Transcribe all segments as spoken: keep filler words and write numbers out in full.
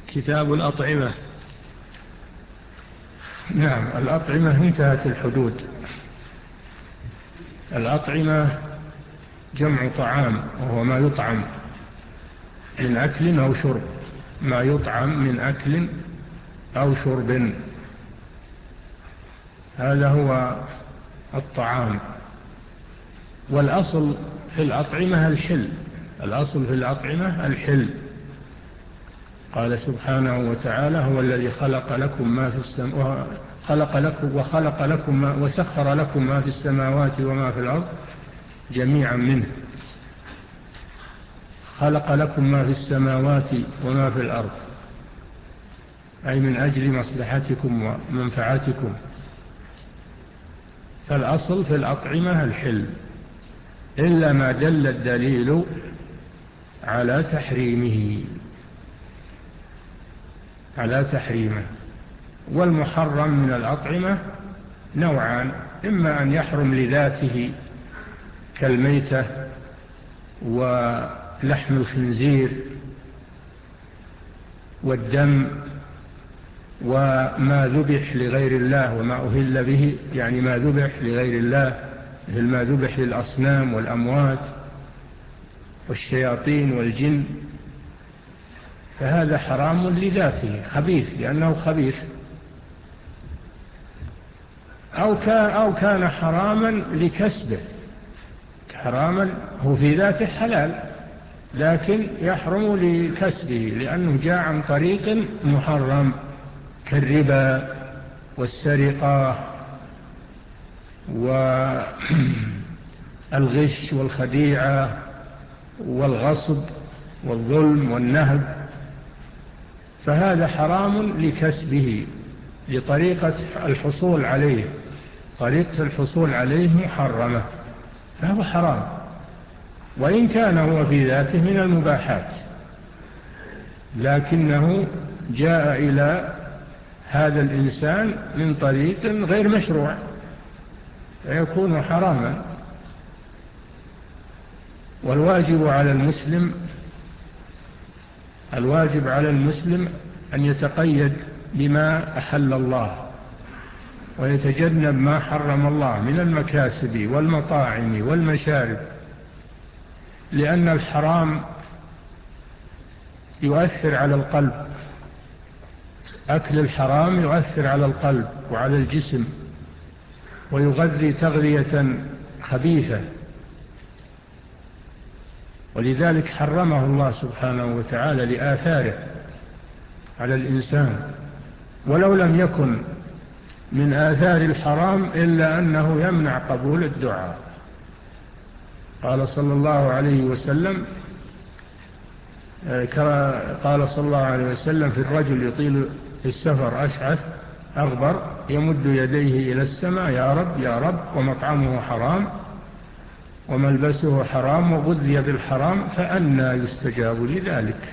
كتاب الأطعمة. نعم، الأطعمة انتهت الحدود. الأطعمة جمع طعام، وهو ما يطعم من أكل أو شرب، ما يطعم من أكل أو شرب، هذا هو الطعام. والأصل في الأطعمة الحل، الأصل في الأطعمة الحل. قال سبحانه وتعالى: هو الذي خلق لكم ما في السماوات خلق لكم وخلق لكم ما وسخر لكم ما في السماوات وما في الأرض جميعا منه. خلق لكم ما في السماوات وما في الأرض، أي من أجل مصلحتكم ومنفعتكم. فالأصل في الأطعمة الحل، إلا ما دل الدليل على تحريمه على تحريمه. والمحرم من الأطعمة نوعان: إما أن يحرم لذاته كالميتة ولحم الخنزير والدم وما ذبح لغير الله وما أهل به، يعني ما ذبح لغير الله مثل ما ذبح للأصنام والأموات والشياطين والجن، فهذا حرام لذاته خبيث لأنه خبيث. أو كان, أو كان حراما لكسبه، حراما هو في ذاته حلال لكن يحرم لكسبه لأنه جاء عن طريق محرم، كالربا والسرقة والغش والخديعة والغصب والظلم والنهب، فهذا حرام لكسبه لطريقة الحصول عليه، طريقة الحصول عليه محرمة، فهو حرام وإن كان هو في ذاته من المباحات، لكنه جاء إلى هذا الإنسان من طريق غير مشروع فيكون حراما. والواجب على المسلم الواجب على المسلم أن يتقيد بما أحل الله ويتجنب ما حرم الله من المكاسب والمطاعم والمشارب، لأن الحرام يؤثر على القلب، أكل الحرام يؤثر على القلب وعلى الجسم ويغذي تغذية خبيثة، ولذلك حرمه الله سبحانه وتعالى لآثاره على الإنسان. ولو لم يكن من آثار الحرام إلا أنه يمنع قبول الدعاء. قال صلى الله عليه وسلم قال صلى الله عليه وسلم في الرجل يطيل في السفر أشعث أغبر يمد يديه إلى السماء: يا رب يا رب، ومطعمه حرام وملبسه حرام وغذي بالحرام، فأنى يستجاب لذلك.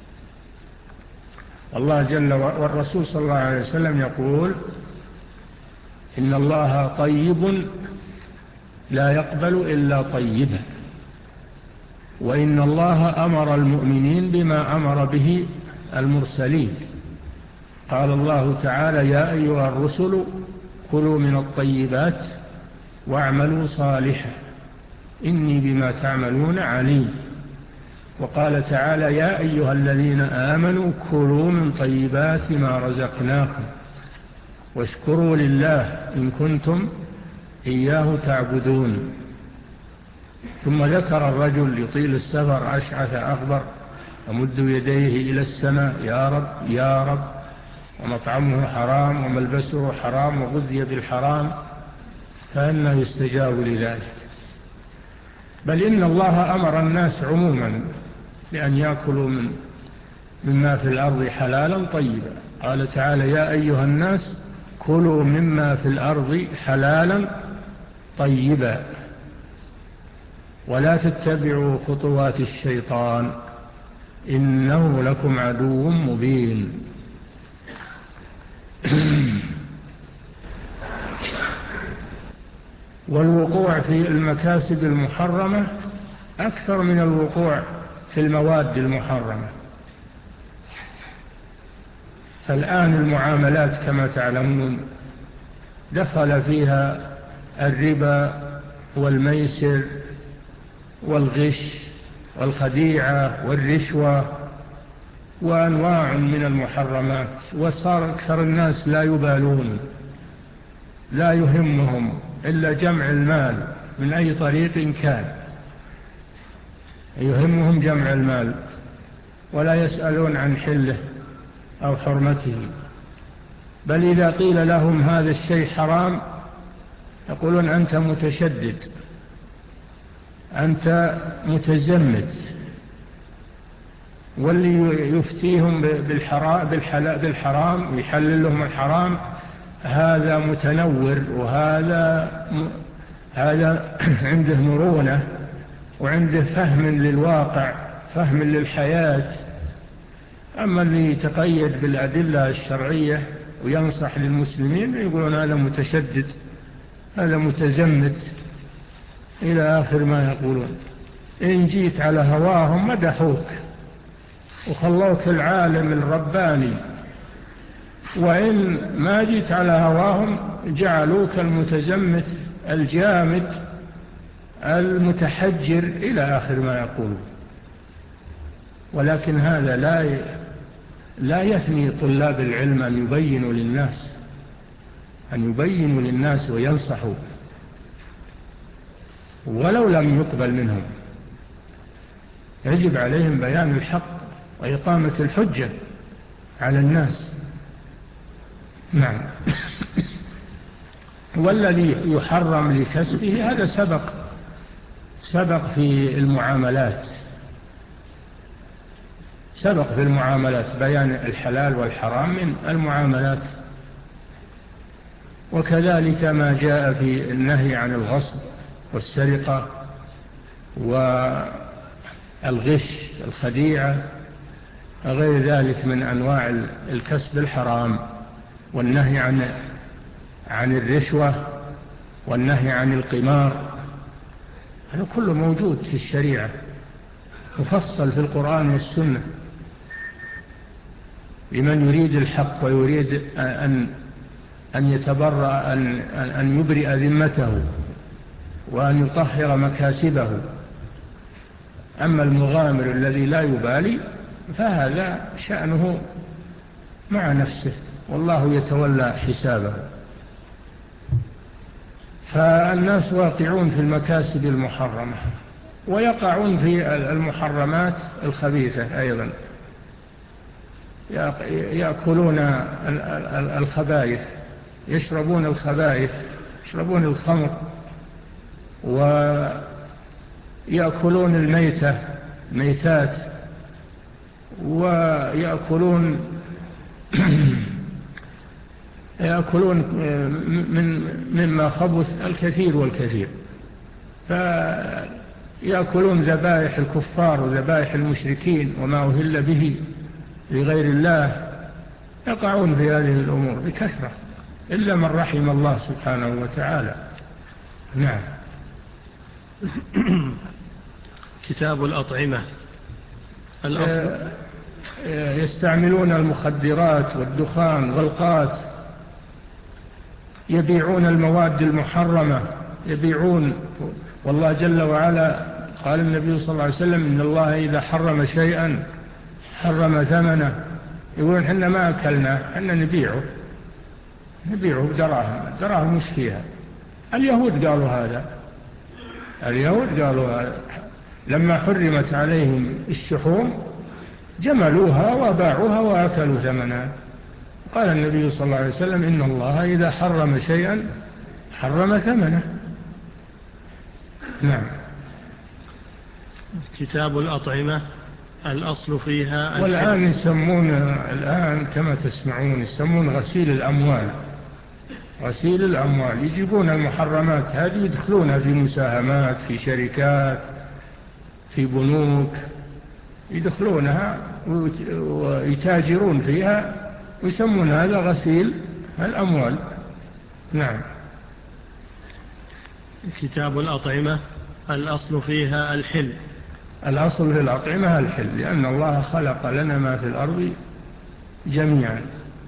الله جل وعلا والرسول صلى الله عليه وسلم يقول: إن الله طيب لا يقبل إلا طيبا، وإن الله أمر المؤمنين بما أمر به المرسلين. قال الله تعالى: يا أيها الرسل كلوا من الطيبات واعملوا صالحا إني بما تعملون عليم. وقال تعالى: يا أيها الذين آمنوا كلوا من طيبات ما رزقناكم واشكروا لله إن كنتم إياه تعبدون. ثم ذكر الرجل يطيل السفر أشعث أغبر ومد يديه إلى السماء: يا رب يا رب، ومطعمه حرام وملبسه حرام وغذي بالحرام، فأنه يستجاب لذلك. بل إن الله أمر الناس عموما بأن يأكلوا من مما في الأرض حلالا طيبا. قال تعالى: يا أيها الناس كلوا مما في الأرض حلالا طيبا ولا تتبعوا خطوات الشيطان إنه لكم عدو مبين. والوقوع في المكاسب المحرمة أكثر من الوقوع في المواد المحرمة، فالآن المعاملات كما تعلمون دخل فيها الربا والميسر والغش والخديعة والرشوة وأنواع من المحرمات، وصار أكثر الناس لا يبالون، لا يهمهم إلا جمع المال من أي طريق كان، يهمهم جمع المال ولا يسألون عن حله أو حرمته. بل إذا قيل لهم هذا الشيء حرام يقولون أنت متشدد، أنت متزمت. واللي يفتيهم بالحرام, بالحرام ويحلل لهم الحرام هذا متنور، وهذا هذا عنده مرونة وعنده فهم للواقع، فهم للحياة. أما اللي يتقيد بالأدلة الشرعية وينصح للمسلمين يقولون هذا متشدد، هذا متزمت، إلى آخر ما يقولون. إن جيت على هواهم مدحوك وخلوك العالم الرباني، وإن ما جيت على هواهم جعلوك المتزمت الجامد المتحجر، إلى آخر ما يقولون. ولكن هذا لا لا يثني طلاب العلم أن يبينوا للناس، أن يبينوا للناس وينصحوا ولو لم يقبل منهم. يجب عليهم بيان الحق وإقامة الحجة على الناس. نعم. والذي يحرم لكسبه هذا سبق سبق في المعاملات، سبق في المعاملات بيان الحلال والحرام من المعاملات. وكذلك ما جاء في النهي عن الغصب والسرقة والغش الخديعة غير ذلك من أنواع الكسب الحرام، والنهي عن عن الرشوة والنهي عن القمار، هذا كله موجود في الشريعة مفصل في القرآن والسنة. لمن يريد الحق ويريد أن أن يتبرأ أن أن يبرئ ذمته وأن يطهر مكاسبه. أما المغامر الذي لا يبالي فهذا شأنه مع نفسه والله يتولى حسابه. فالناس واقعون في المكاسب المحرمة ويقعون في المحرمات الخبيثة أيضا، يأكلون الخبائث، يشربون الخبائث، يشربون الخمر، ويأكلون الميتة ميتات، ويأكلون يأكلون من مما خبث الكثير والكثير، فيأكلون ذبائح الكفار وذبائح المشركين وما أهل به لغير الله، يقعون في هذه الأمور بكثرة إلا من رحم الله سبحانه وتعالى. نعم. كتاب الأطعمة. الأصل يستعملون المخدرات والدخان والغلقات، يبيعون المواد المحرمة، يبيعون. والله جل وعلا قال النبي صلى الله عليه وسلم إن الله إذا حرم شيئا حرم ثمنه. يقولون حنا ما أكلنا، حنا نبيعه نبيعه بدراهم، دراهم مش فيها. اليهود قالوا هذا، اليهود قالوا هذا لما حرمت عليهم الشحوم جملوها وباعوها وأكلوا ثمنها. قال النبي صلى الله عليه وسلم إن الله إذا حرم شيئا حرم ثمنه. نعم. كتاب الأطعمة. الأصل فيها والآن يسمون الآن كما تسمعون يسمون غسيل الأموال، غسيل الأموال. يجيبون المحرمات هذه يدخلونها في مساهمات، في شركات، في بنوك، يدخلونها ويتاجرون فيها ويسمون هذا غسيل الأموال. نعم. كتاب الأطعمة. الأصل فيها الحل. الأصل في الأطعمة الحل، لأن الله خلق لنا ما في الأرض جميعا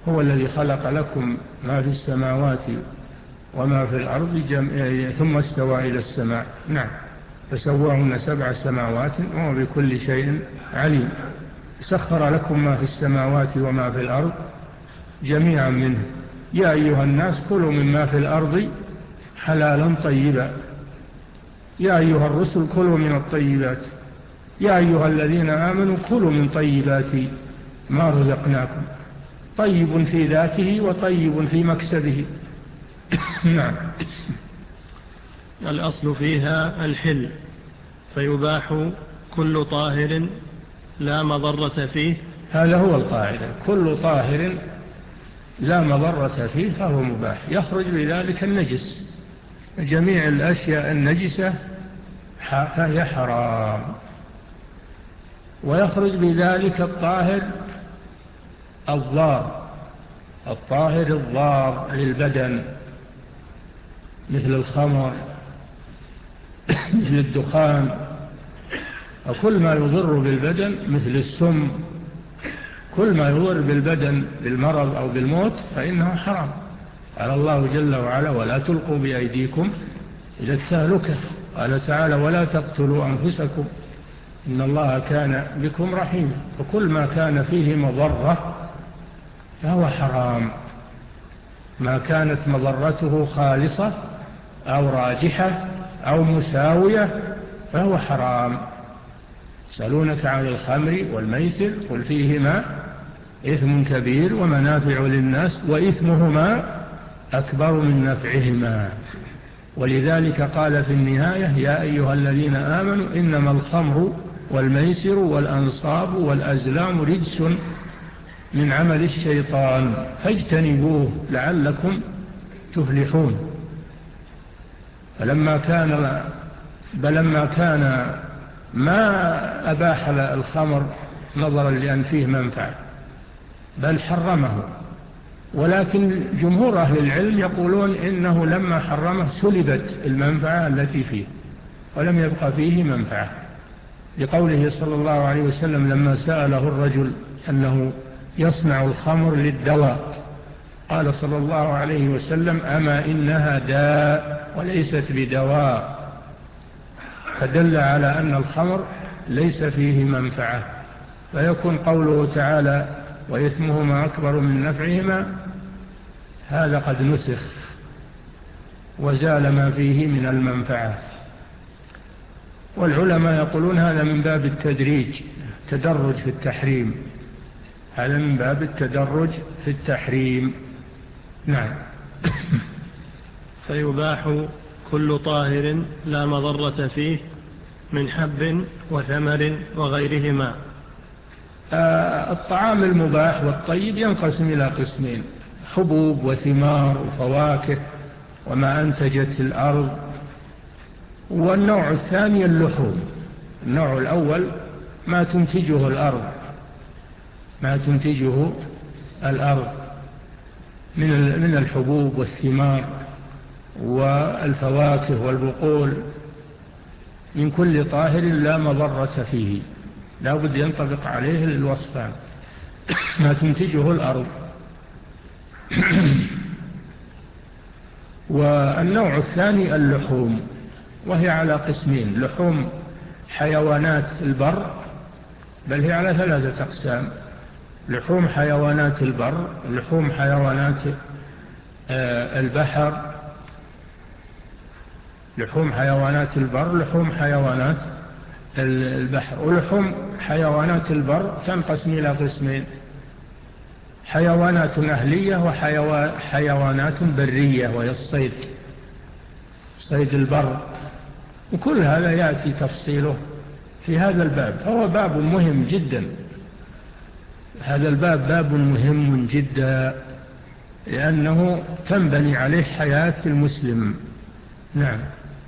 هو الذي خلق لكم ما في السماوات وما في الأرض ثم استوى إلى السماء. نعم، فسواهن سبع سماوات وهو بكل شيء عليم. سخر لكم ما في السماوات وما في الأرض جميعا منه. يا أيها الناس كلوا مما في الأرض حلالا طيبا. يا أيها الرسل كلوا من الطيبات. يا أيها الذين آمنوا كلوا من طيبات ما رزقناكم. طيب في ذاته وطيب في مكسبه. نعم. الأصل فيها الحل، فيباح كل طاهر لا مضرة فيه. هذا هو القاعدة، كل طاهر لا مضرة فيه فهو مباح. يخرج بذلك النجس، جميع الأشياء النجسة فهي حرام. ويخرج بذلك الطاهر الضار، الطاهر الضار للبدن، مثل الخمر، مثل الدخان، وكل ما يضر بالبدن، مثل السم. كل ما يضر بالبدن بالمرض أو بالموت فإنه حرام. قال الله جل وعلا: ولا تلقوا بأيديكم إلى التهلكة. قال تعالى: ولا تقتلوا أنفسكم إن الله كان بكم رحيما. وكل ما كان فيه مضرة فهو حرام، ما كانت مضرته خالصة أو راجحة أو مساوية فهو حرام. يسألونك عن الخمر والميسر قل فيهما إثم كبير ومنافع للناس وإثمهما أكبر من نفعهما. ولذلك قال في النهاية: يا أيها الذين آمنوا إنما الخمر والميسر والأنصاب والأزلام رجس من عمل الشيطان فاجتنبوه لعلكم تفلحون. فلما كان بلما كان ما أباح الخمر نظرا لأن فيه منفعة بل حرمه، ولكن جمهور أهل العلم يقولون إنه لما حرمه سلبت المنفعة التي فيه ولم يبقى فيه منفعة، لقوله صلى الله عليه وسلم لما سأله الرجل أنه يصنع الخمر للدواء قال صلى الله عليه وسلم: أما إنها داء وليست بدواء. فدل على أن الخمر ليس فيه منفعة. فيكون قوله تعالى: وإثمهما أكبر من نفعهما، هذا قد نسخ وزال ما فيه من المنفعة. والعلماء يقولون هذا من باب التدريج، تدرج في التحريم، هذا من باب التدرج في التحريم. نعم. فيباح كل طاهر لا مضرة فيه من حب وثمر وغيرهما. آه الطعام المباح والطيب ينقسم إلى قسمين: حبوب وثمار وفواكه وما أنتجت الأرض. والنوع الثاني اللحوم. النوع الأول ما تنتجه الأرض، ما تنتجه الأرض من من الحبوب والثمار والفواكه والبقول، من كل طاهر لا مضرة فيه، لا بد ينطبق عليه الوصفان: ما تنتجه الأرض. والنوع الثاني اللحوم، وهي على قسمين: لحوم حيوانات البر، بل هي على ثلاثة أقسام: لحوم حيوانات البر، لحوم حيوانات البحر، لحوم حيوانات البر، لحوم حيوانات البحر. ولحوم حيوانات البر تنقسم إلى قسمين: حيوانات أهلية وحيوانات برية، وهي الصيد، صيد البر. وكل هذا يأتي تفصيله في هذا الباب، فهو باب مهم جدا. هذا الباب باب مهم جدا لأنه تنبني عليه حياة المسلم. نعم.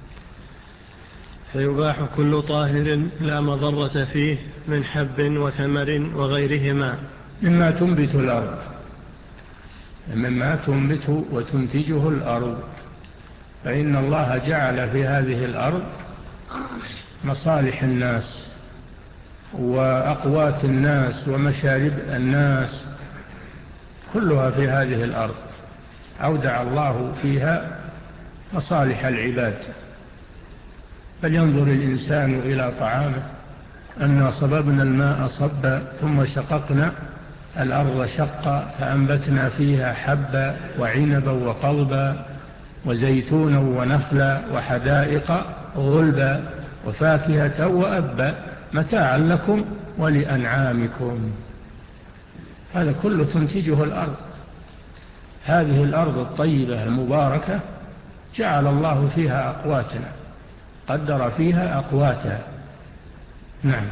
فيباح كل طاهر لا مضرة فيه من حب وثمر وغيرهما مما تنبت الأرض، مما تنبت وتنتجه الأرض. فإن الله جعل في هذه الأرض مصالح الناس وأقوات الناس ومشارب الناس، كلها في هذه الأرض أودع الله فيها مصالح العباد. فلينظر الإنسان إلى طعامه أنا صببنا الماء صبا ثم شققنا الأرض شقا فأنبتنا فيها حبا وعنبا وقضبا وزيتونا ونخلا وحدائق غلبا وفاكهة وأبا متاعا لكم ولأنعامكم. هذا كله تنتجه الأرض. هذه الأرض الطيبة المباركة جعل الله فيها أقواتنا، قدر فيها أقواتها. نعم.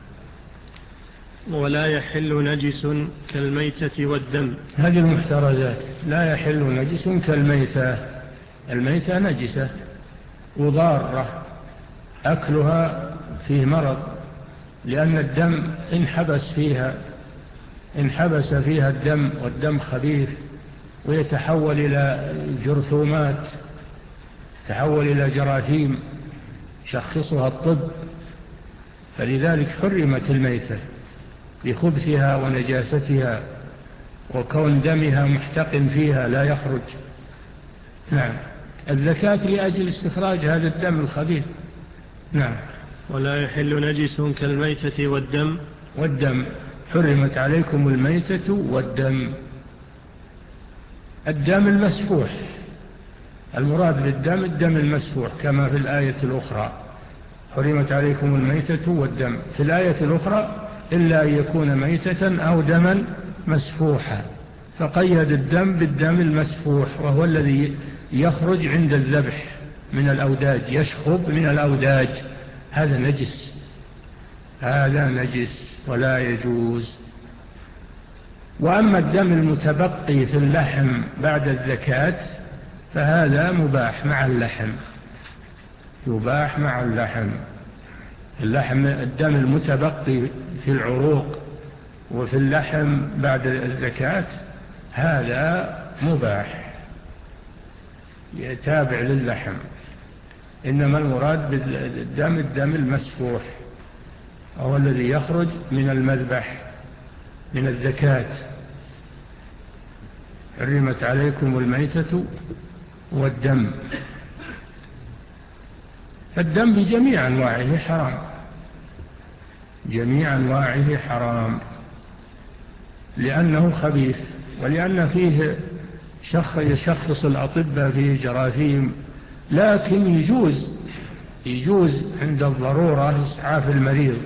ولا يحل نجس كالميتة والدم. هذه المحترزات لا يحل نجس كالميتة. الميتة نجسة وضارة، أكلها فيه مرض، لأن الدم انحبس فيها انحبس فيها الدم، والدم خبيث ويتحول إلى جرثومات، تحول إلى جراثيم شخصها الطب. فلذلك حرمت الميتة بخبثها ونجاستها وكون دمها محتقن فيها لا يخرج. نعم. الزكاة لأجل استخراج هذا الدم الخبيث. نعم. ولا يحل نجس كالميتة والدم. والدم حرمت عليكم الميتة والدم. الدم المسفوح، المراد بالدم الدم المسفوح كما في الآية الأخرى حرمت عليكم الميتة والدم. في الآية الأخرى إلا أن يكون ميتة أو دما مسفوحا، فقيد الدم بالدم المسفوح وهو الذي يخرج عند الذبح من الأوداج، يشخب من الأوداج. هذا نجس، هذا نجس ولا يجوز. وأما الدم المتبقي في اللحم بعد الزكاة فهذا مباح مع اللحم، يباح مع اللحم. اللحم الدم المتبقي في العروق وفي اللحم بعد الزكاة هذا مباح يتابع للحم. إنما المراد بالدم الدم المسفوح هو الذي يخرج من المذبح من الزكاة. حرمت عليكم الميتة والدم. فالدم بجميع أنواعه حرام، جميع أنواعه حرام، لأنه خبيث ولأن فيه شخ يشخص الأطباء فيه جراثيم. لكن يجوز يجوز عند الضرورة إسعاف المريض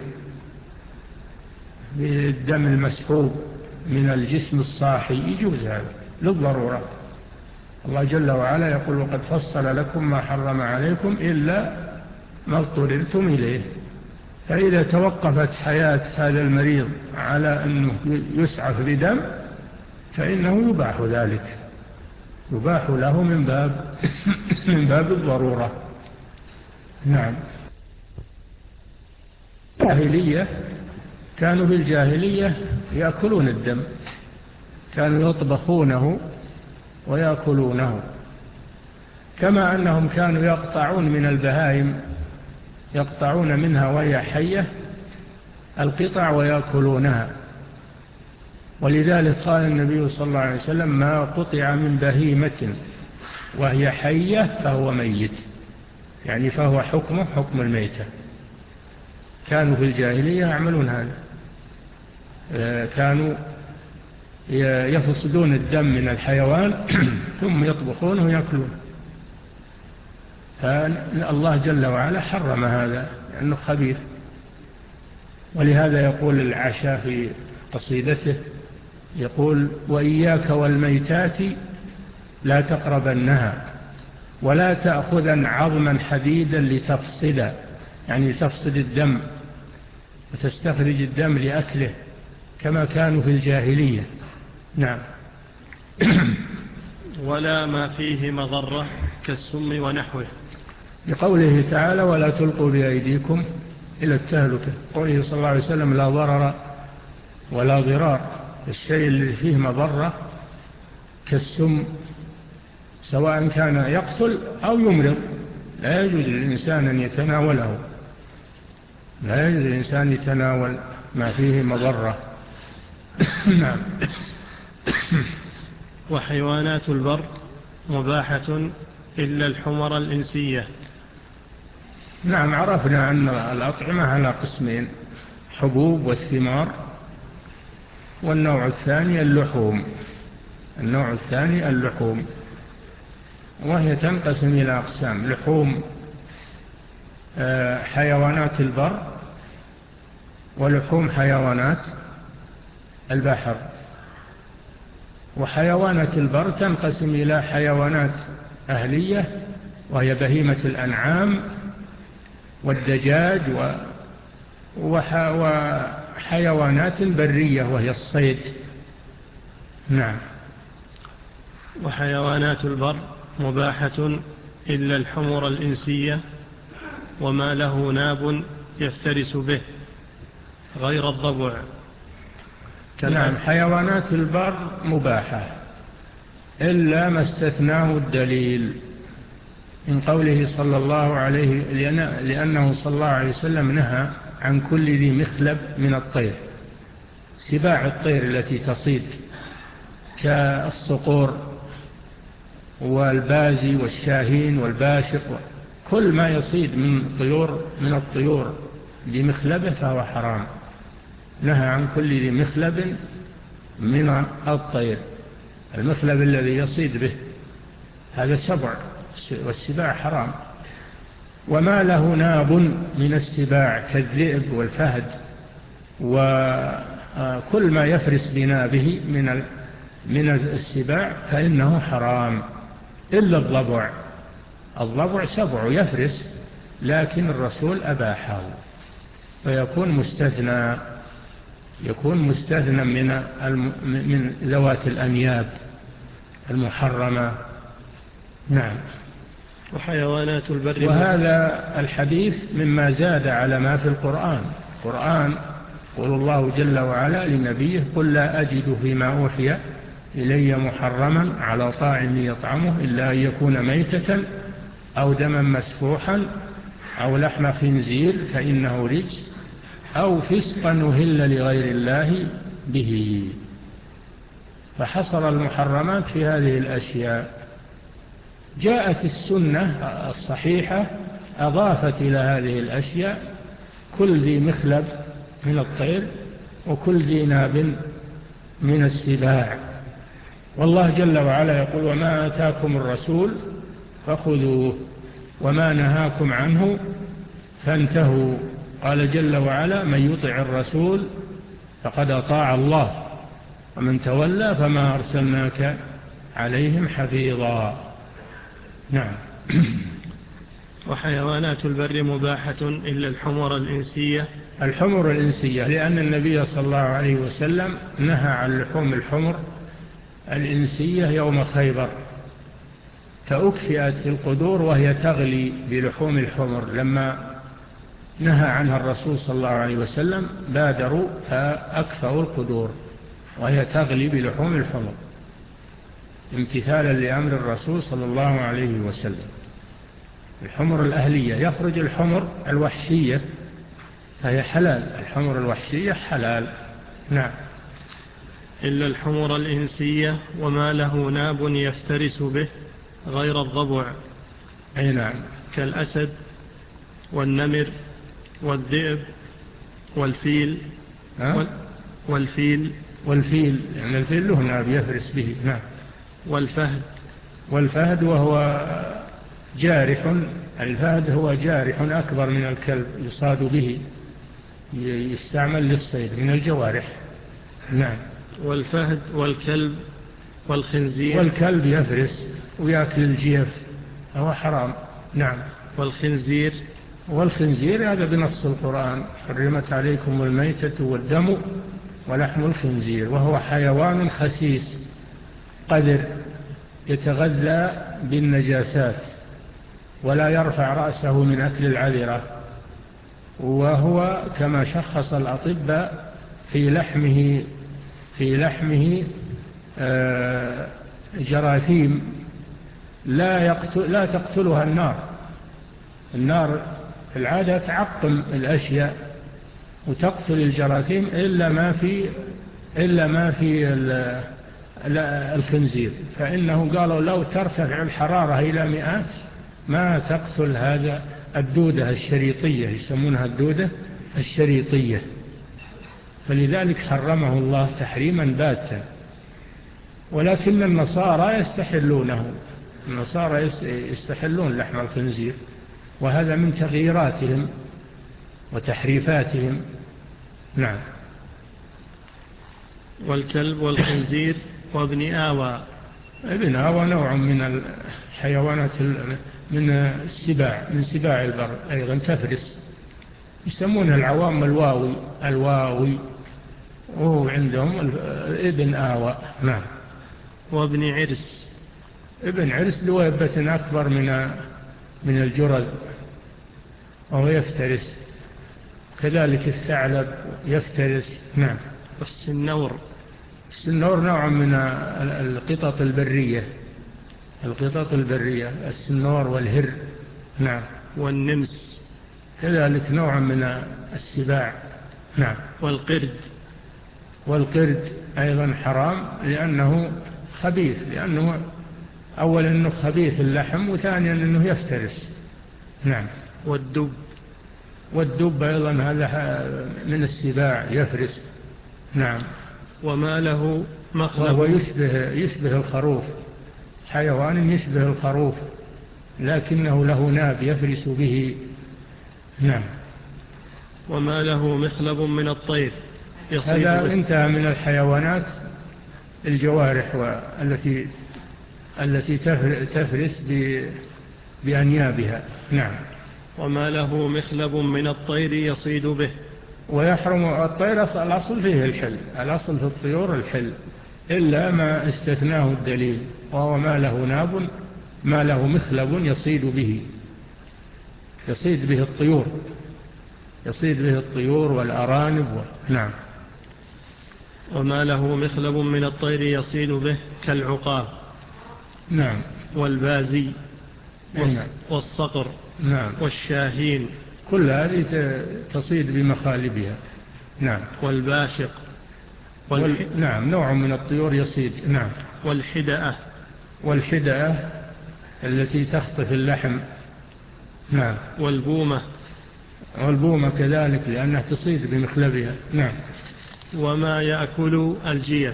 بالدم المسحوب من الجسم الصاحي، يجوز هذا للضرورة. الله جل وعلا يقول وقد فصل لكم ما حرم عليكم إلا ما اضطررتم إليه. فإذا توقفت حياة هذا المريض على أنه يسعف بدم فإنه يباح ذلك، يباح له من باب من باب الضرورة. نعم. الجاهلية كانوا في الجاهلية يأكلون الدم، كانوا يطبخونه ويأكلونه، كما أنهم كانوا يقطعون من البهائم، يقطعون منها وهي حية القطع ويأكلونها. ولذلك قال النبي صلى الله عليه وسلم ما قطع من بهيمة وهي حية فهو ميت، يعني فهو حكمه حكم الميتة. كانوا في الجاهلية يعملون هذا، كانوا يفصلون الدم من الحيوان ثم يطبخونه ويأكلون. فالله جل وعلا حرم هذا لأنه خبيث. ولهذا يقول العشاء في قصيدته يقول وإياك والميتات لا تقربنها ولا تأخذن عظما حديدا لتفصد، يعني تفصد الدم وتستخرج الدم لأكله كما كانوا في الجاهلية. نعم. ولا ما فيه مضرة كالسم ونحوه، لقوله تعالى ولا تلقوا بأيديكم إلى التهلكة. قوله صلى الله عليه وسلم لا ضرر ولا ضرار. الشيء اللي فيه مضرة كالسم سواء كان يقتل أو يمرض لا يجوز للإنسان أن يتناوله، لا يجوز للإنسان يتناول ما فيه مضرة. نعم. وحيوانات البر مباحة إلا الحمر الإنسية. نعم، عرفنا أن الأطعمة على قسمين: حبوب والثمار، والنوع الثاني اللحوم النوع الثاني اللحوم وهي تنقسم إلى أقسام: لحوم حيوانات البر، ولحوم حيوانات البحر. وحيوانات البر تنقسم إلى حيوانات أهلية وهي بهيمة الأنعام والدجاج، وحيوانات برية وهي الصيد. نعم. وحيوانات البر مباحة إلا الحمر الإنسية وما له ناب يفترس به غير الضبع. نعم، حيوانات البر مباحة إلا ما استثناه الدليل من قوله صلى الله عليه لأنه صلى الله عليه وسلم نهى عن كل ذي مخلب من الطير، سباع الطير التي تصيد كالصقور والبازي والشاهين والباشق، كل ما يصيد من طيور من الطيور بمخلبه فهو حرام. نهى عن كل ذي مخلب من الطير، المخلب الذي يصيد به هذا سبع، والسباع حرام. وما له ناب من السباع كالذئب والفهد وكل ما يفرس بنابه من من السباع فإنه حرام إلا الضبع. الضبع سبع يفرس، لكن الرسول أباحه، فيكون مستثنى يكون مستثنى من من ذوات الأنياب المحرمة. نعم. وحيوانات البر. وهذا الحديث مما زاد على ما في القرآن. القرآن قول الله جل وعلا لنبيه: قل لا أجد فيما أوحي إلي محرما على طاعم يطعمه إلا أن يكون ميتة أو دما مسفوحا أو لحم خنزير فإنه رجس أو فسقا أهل لغير الله به. فحصر المحرمات في هذه الأشياء. جاءت السنة الصحيحة أضافت إلى هذه الأشياء كل ذي مخلب من الطير وكل ذي ناب من السباع. والله جل وعلا يقول: وما آتاكم الرسول فخذوه وما نهاكم عنه فانتهوا. قال جل وعلا: من يطع الرسول فقد أطاع الله ومن تولى فما أرسلناك عليهم حفيظا. نعم. وحيوانات البر مباحة إلا الحمر الإنسية. الحمر الإنسية لأن النبي صلى الله عليه وسلم نهى عن لحوم الحمر الإنسية يوم خيبر، فأكفئت القدور وهي تغلي بلحوم الحمر. لما نهى عنها الرسول صلى الله عليه وسلم بادروا فأكفأوا القدور وهي تغلي بلحوم الحمر امتثالا لأمر الرسول صلى الله عليه وسلم. الحمر الأهلية يخرج الحمر الوحشية فهي حلال، الحمر الوحشية حلال. نعم. إلا الحمر الإنسية وما له ناب يفترس به غير الضبع. أي نعم. كالأسد والنمر والذئب والفيل. أه؟ والفيل والفيل يعني الفيل له ناب يفرس به. نعم. والفهد. والفهد وهو جارح، الفهد هو جارح أكبر من الكلب يصاد به، يستعمل للصيد من الجوارح. نعم. والفهد والكلب والخنزير. والكلب يفرس ويأكل الجيف هو حرام. نعم. والخنزير. والخنزير هذا بنص القرآن: حرمت عليكم الميتة والدم ولحم الخنزير، وهو حيوان خسيس قذر يتغذى بالنجاسات ولا يرفع رأسه من أكل العذرة، وهو كما شخص الأطباء في لحمه في لحمه جراثيم لا يقتل لا تقتلها النار. النار في العادة تعقم الأشياء وتقتل الجراثيم إلا ما في إلا ما في الخنزير، فإنه قالوا لو ترتفع الحرارة إلى مئات ما تقتل هذا الدودة الشريطية، يسمونها الدودة الشريطية، فلذلك حرمه الله تحريما باتا. ولكن النصارى يستحلونه، النصارى يستحلون لحم الخنزير، وهذا من تغييراتهم وتحريفاتهم. نعم. والكلب والخنزير وابن آوى. ابن آوى نوع من الحيوانات، من السباع، من سباع البر أيضا تفرس، يسمونها العوام الواوي، الواوي، وهو عندهم ابن آوى. نعم. وابن عرس. ابن عرس دويبة أكبر من من الجرذ وهو يفترس، كذلك الثعلب يفترس. نعم. والسنور. السنور نوع من القطط البرية، القطط البرية السنور والهر. نعم. والنمس كذلك نوع من السباع. نعم. والقرد. والقرد أيضا حرام لأنه خبيث، لأنه أولا أنه خبيث اللحم، وثانيا أنه يفترس. نعم. والدب. والدب أيضا هذا من السباع يفرس. نعم. وما له مخلب. وهو يشبه, يشبه الخروف، حيوان يشبه الخروف لكنه له ناب يفرس به. نعم. وما له مخلب من الطير يصيد. هذا انتهى من الحيوانات الجوارح والتي التي تفرس بأنيابها. نعم. وما له مخلب من الطير يصيد به. ويحرم الطير، الأصل فيه الحل، الأصل في الطيور الحل إلا ما استثناه الدليل، وهو ما له ناب، ما له مخلب يصيد به، يصيد به الطيور، يصيد به الطيور والأرانب و... نعم. وما له مخلب من الطير يصيد به كالعقاب. نعم. والبازي والص... نعم. والصقر. نعم. والشاهين، كل هذه تصيد بمخالبها. نعم. والباشق. والح... وال... نعم، نوع من الطيور يصيد. نعم. والحدأة. والحدأة التي تخطف اللحم. نعم. والبومة. والبومة كذلك لأنها تصيد بمخلبها. نعم. وما يأكل الجيف.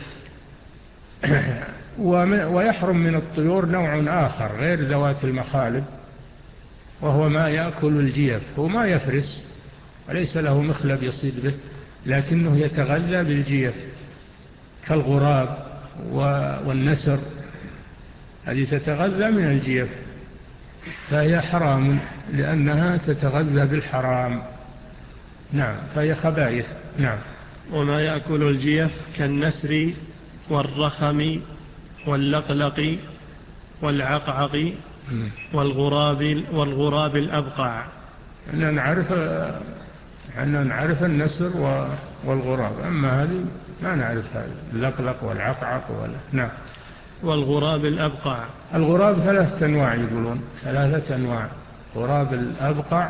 ويحرم من الطيور نوع آخر غير ذوات المخالب، وهو ما يأكل الجيف، هو ما يفرس وليس له مخلب يصيد به، لكنه يتغذى بالجيف كالغراب والنسر، هذه تتغذى من الجيف، فهي حرام لأنها تتغذى بالحرام. نعم. فهي خبائث. نعم. وما يأكل الجيف كالنسر والرخم واللقلق والعقعق والغراب والغراب الأبقع. أننا نعرف أننا نعرف النسر والغراب، أما هذه ما نعرف هذا، اللقلق والعقعق ولا. نعم. والغراب الأبقع. الغراب ثلاثة أنواع يقولون، ثلاثة أنواع: غراب الأبقع،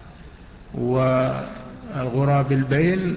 والغراب البين،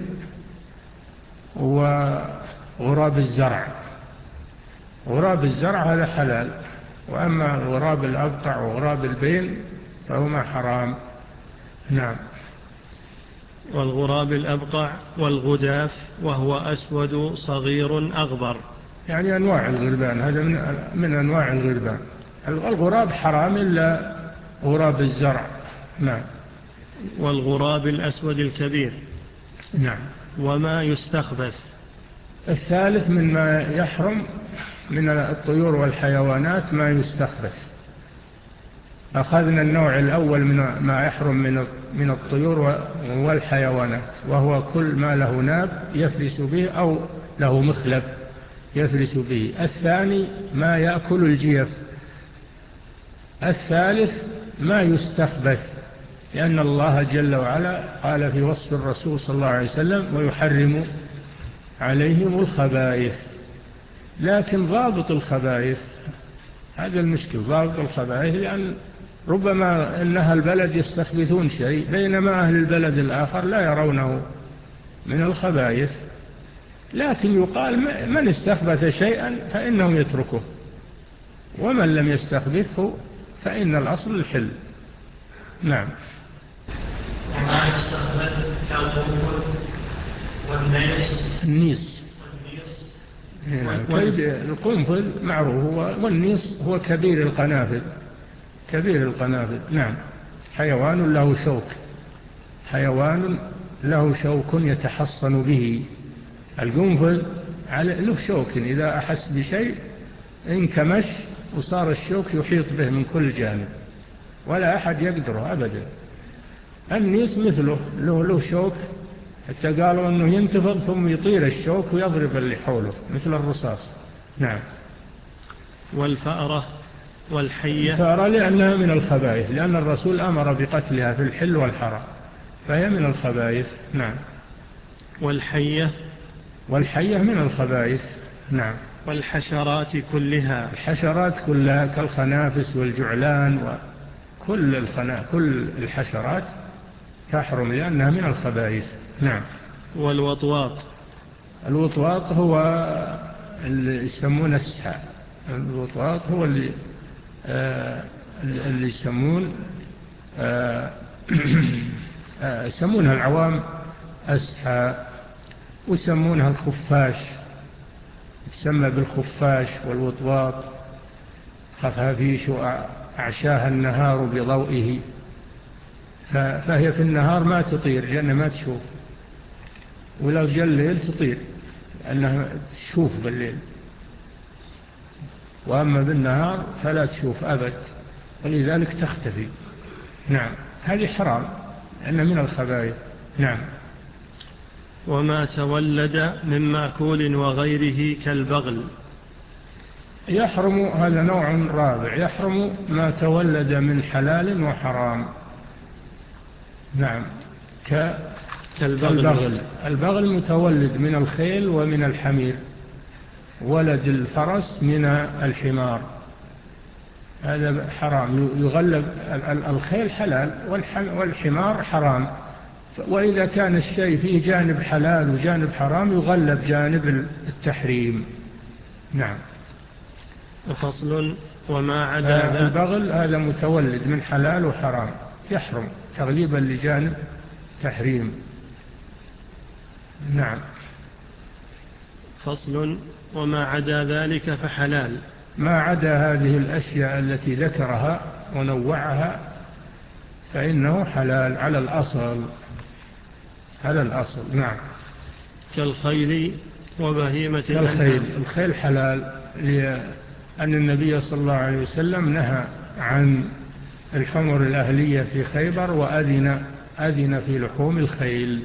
وغراب الزرع. غراب الزرع هذا حلال، وأما غراب الأبقع وغراب البين فهما حرام. نعم. والغراب الأبقع والغداف وهو أسود صغير أغبر، يعني أنواع الغربان، هذا من, من أنواع الغربان. الغراب حرام إلا غراب الزرع. نعم. والغراب الأسود الكبير. نعم. وما يستخبث. الثالث من ما يحرم من الطيور والحيوانات ما يستخبث. أخذنا النوع الأول من ما يحرم من من الطيور والحيوانات، وهو كل ما له ناب يفرس به أو له مخلب يفرس به. الثاني ما يأكل الجيف. الثالث ما يستخبث، لأن الله جل وعلا قال في وصف الرسول صلى الله عليه وسلم: ويحرم عليهم الخبائث. لكن ضابط الخبائث هذا المشكل، ضابط الخبائث، لأن ربما أن أهل البلد يستخبثون شيء بينما أهل البلد الآخر لا يرونه من الخبائث، لكن يقال من استخبث شيئا فإنه يتركه، ومن لم يستخبثه فإن الأصل الحل. نعم. وما يستخبث كالقنفذ والنيس. النيس القنفذ معروف، والنيس هو كبير القنافذ. كبير القنافذ نعم، حيوان له شوك، حيوان له شوك يتحصن به. القنفذ له شوك إذا أحس بشيء انكمش وصار الشوك يحيط به من كل جانب ولا أحد يقدره أبدا. النيس مثله له, له شوك، حتى قالوا أنه ينتفض ثم يطير الشوك ويضرب اللي حوله مثل الرصاص. نعم. والفأرة والحية. الفأرة لأنها من الخبائث، لأن الرسول أمر بقتلها في الحل والحرام، فهي من الخبائث. نعم. والحية. والحية من الخبائث. نعم. والحشرات كلها. الحشرات كلها كالخنافس والجعلان وكل الخنا كل الحشرات تحرم لأنها من الخبائث. نعم. والوطواط. الوطواط هو اللي يسمونه السحاء. الوطواط هو اللي آه اللي يسمون آه آه يسمونها العوام السحاء، ويسمونها الخفاش، يسمى بالخفاش والوطواط. خفافيش أعشاها النهار بضوئه، فهي في النهار ما تطير لأنها ما تشوف، ولو جاء الليل تطير لأنها تشوف بالليل، وأما بالنهار فلا تشوف أبد ولذلك تختفي. نعم. هذه حرام لأنها من الخبائث. نعم. وما تولد من مأكول وغيره كالبغل. يحرم، هذا نوع رابع، يحرم ما تولد من حلال وحرام. نعم. كالبغل. البغل متولد من الخيل ومن الحمير، ولد الفرس من الحمار، هذا حرام. يغلب الخيل حلال والحمار حرام، وإذا كان الشيء فيه جانب حلال وجانب حرام يغلب جانب التحريم. نعم. فصل. وما عدا البغل هذا متولد من حلال وحرام، يحرم تغليبا لجانب تحريم. نعم. فصل. وما عدا ذلك فحلال. ما عدا هذه الأشياء التي ذكرها ونوعها فإنه حلال على الأصل، على الأصل. نعم. كالخيل وبهيمة الخيل. الخيل حلال لأن النبي صلى الله عليه وسلم نهى عن الحمر الأهلية في خيبر، وأذن أذن في لحوم الخيل.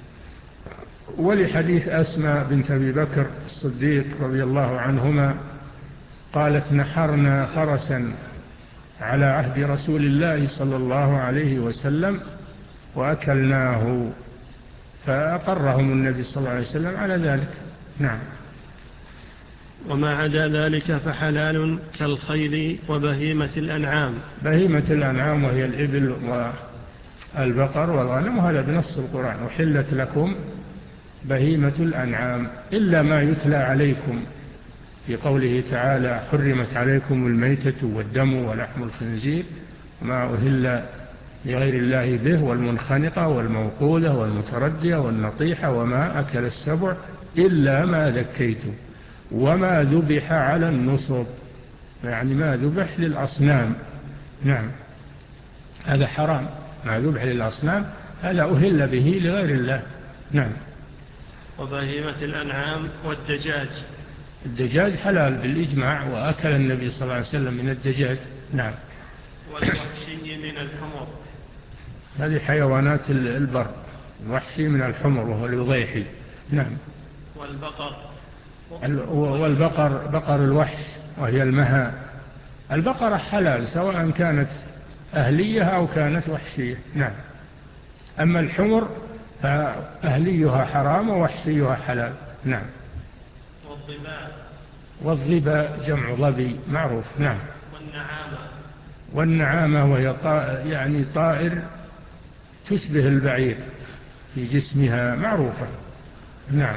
ولحديث أسماء بنت أبي بكر الصديق رضي الله عنهما قالت: نحرنا فرسا على عهد رسول الله صلى الله عليه وسلم وأكلناه، فأقرهم النبي صلى الله عليه وسلم على ذلك. نعم. وما عدا ذلك فحلال كالخيل وبهيمة الأنعام. بهيمة الأنعام وهي الإبل والبقر والغنم، وهذا بنص القرآن: وحلت لكم بهيمة الأنعام إلا ما يتلى عليكم، في قوله تعالى: حرمت عليكم الميتة والدم ولحم الخنزير ما أهل لغير الله به والمنخنقة والموقوذة والمتردية والنطيحة وما أكل السبع إلا ما ذكيتم وما ذبح على النصب، يعني ما ذبح للأصنام. نعم. هذا حرام، ما ذبح للأصنام هذا أهل به لغير الله. نعم. وبهيمة الأنعام والدجاج. الدجاج حلال بالإجماع، وأكل النبي صلى الله عليه وسلم من الدجاج. نعم. والوحشي من الحمر. هذه حيوانات البر. الوحشي من الحمر وهو الوضيحي. نعم. والبقر. والبقر بقر الوحش وهي المها. البقرة حلال سواء كانت أهلية أو كانت وحشية. نعم. أما الحمر فأهليها حرام ووحشيها حلال. نعم. والضباء. والضباء جمع ضبي معروف. نعم. والنعامة. والنعامة وهي طائر يعني طائر تشبه البعير في جسمها معروفة. نعم.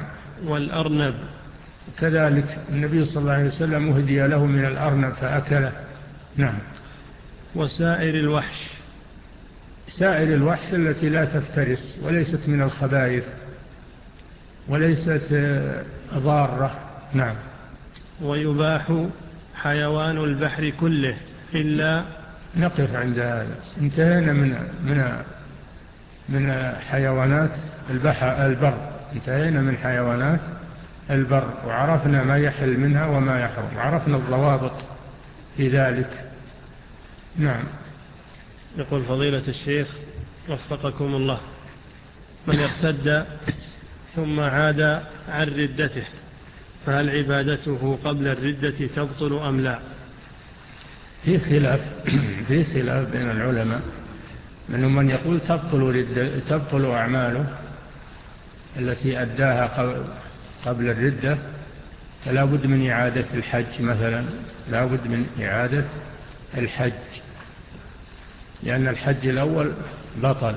والأرنب. كذلك النبي صلى الله عليه وسلم أهدي له من الأرنب فأكله. نعم. وسائر الوحش. سائر الوحش التي لا تفترس وليست من الخبائث وليست ضارة. نعم. ويباح حيوان البحر كله إلا. نقف عند هذا. انتهينا من من من حيوانات البحر البر. انتهينا من حيوانات البر وعرفنا ما يحل منها وما يحرم وعرفنا الضوابط في ذلك. نعم. يقول فضيلة الشيخ وفقكم الله: من ارتد ثم عاد عن ردته فهل عبادته قبل الردة تبطل أم لا؟ في خلاف في خلاف بين العلماء، منهم من يقول تبطل, ردة تبطل أعماله التي أداها قبل الردة، فلا بد من إعادة الحج مثلا، لا بد من إعادة الحج لأن الحج الأول بطل.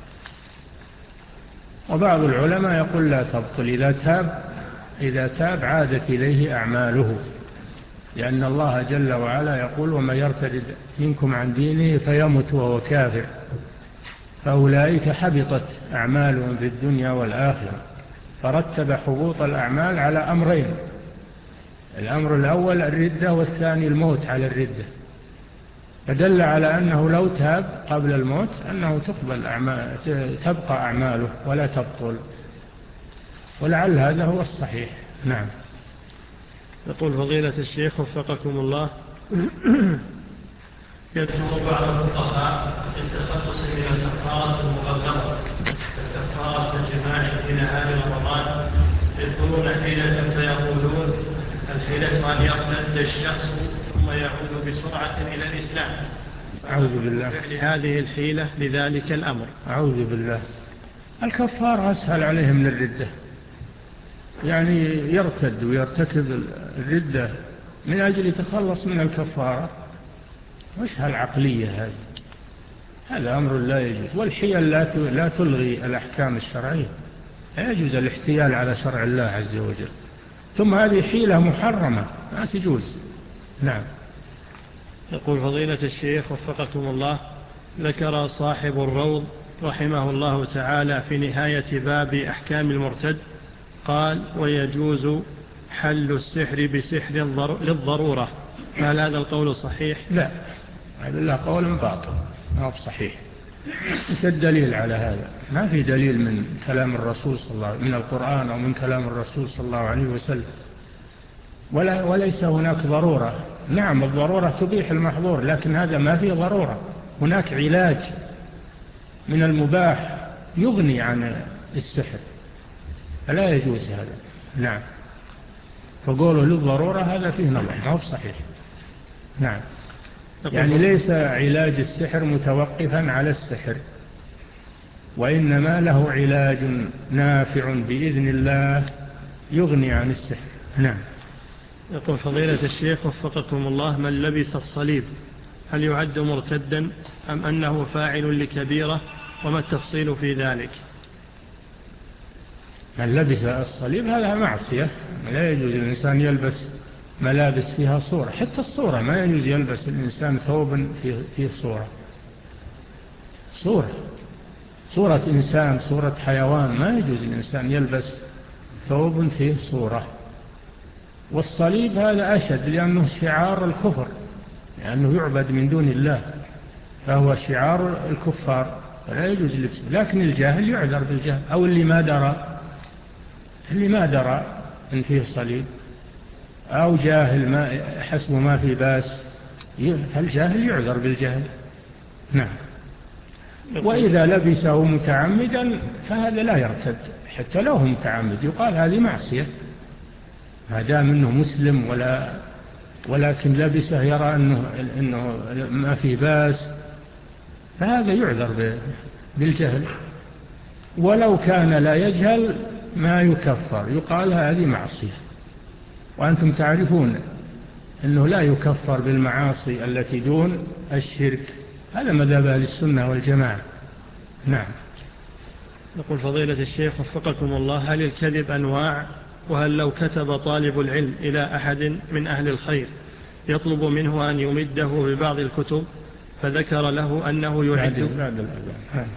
وبعض العلماء يقول لا تبطل، إذا تاب إذا تاب عادت إليه أعماله، لأن الله جل وعلا يقول: ومن يرتد منكم عن دينه فيمت وهو كافر فأولئك حبطت أعمالهم في الدنيا والآخرة. فرتب حبوط الأعمال على أمرين: الأمر الأول الردة، والثاني الموت على الردة، فدل على أنه لو تاب قبل الموت أنه تقبل أعمال تبقى أعماله ولا تبطل، ولعل هذا هو الصحيح. نعم. يقول فضيلة الشيخ وفقكم الله: يذكر بعض الفقهاء التخلص من الكفارة المغلظة كفارة الجماع في نهار رمضان، يذكرون حيلة فيقولون: الحيلة أن يرتد الشخص ثم يعود بسرعة إلى الإسلام. أعوذ بالله. فعل هذه الحيلة لذلك الأمر. أعوذ بالله. الكفار أسهل عليه من الردة، يعني يرتد ويرتكب الردة من أجل يتخلص من الكفارة، وش هالعقلية هذه؟ هذا أمر لا يجوز. والحيل لا تلغي الأحكام الشرعية، لا يجوز الاحتيال على شرع الله عز وجل، ثم هذه حيلة محرمة لا تجوز. نعم. يقول فضيلة الشيخ وفقكم الله: ذكر صاحب الروض رحمه الله تعالى في نهاية باب أحكام المرتد قال: ويجوز حل السحر بسحر للضرورة، فهل هذا القول صحيح؟ لا، هذا لا قول باطل، ما هو صحيح. ايش الدليل على هذا؟ ما في دليل من كلام الرسول صلى الله عليه وسلم، من القرآن أو من كلام الرسول صلى الله عليه وسلم، ولا وليس هناك ضرورة. نعم الضرورة تبيح المحظور، لكن هذا ما فيه ضرورة، هناك علاج من المباح يغني عن السحر، فلا يجوز هذا. نعم. فقوله للضرورة هذا فيه نظر، ما هو صحيح. نعم. يعني ليس علاج السحر متوقفا على السحر، وإنما له علاج نافع بإذن الله يغني عن السحر. نعم. يقول فضيلة الشيخ وفقكم الله: من لبس الصليب هل يعد مرتدا أم أنه فاعل لكبيرة، وما التفصيل في ذلك؟ من لبس الصليب هذا معصية، لا يجوز الإنسان يلبس ملابس فيها صورة، حتى الصورة ما يجوز يلبس الإنسان ثوبا فيه صورة صورة صورة إنسان، صورة حيوان، ما يجوز الإنسان يلبس ثوب فيه صورة. والصليب هذا أشد لأنه شعار الكفر، لأنه يعبد من دون الله، فهو شعار الكفار فلا يجوز لبسه. لكن الجاهل يعذر بالجهل، أو اللي ما درى اللي ما درى إن فيه صليب، أو جاهل ما حسبه ما في باس، الجاهل يعذر بالجهل. نعم. وإذا لبسه متعمدا فهذا لا يرتد، حتى لو هو متعمد يقال هذه معصية، ما دام أنه مسلم، ولا ولكن لبسه يرى أنه, إنه ما في باس، فهذا يعذر بالجهل. ولو كان لا يجهل ما يكفر، يقال هذه معصية. وأنتم تعرفون أنه لا يكفر بالمعاصي التي دون الشرك، هذا مذهب أهل السنة والجماعة. نعم. يقول فضيلة الشيخ وفقكم الله: هل الكذب أنواع وهل لو كتب طالب العلم إلى أحد من أهل الخير يطلب منه أن يمده ببعض الكتب فذكر له أنه يعد بعد الأذان.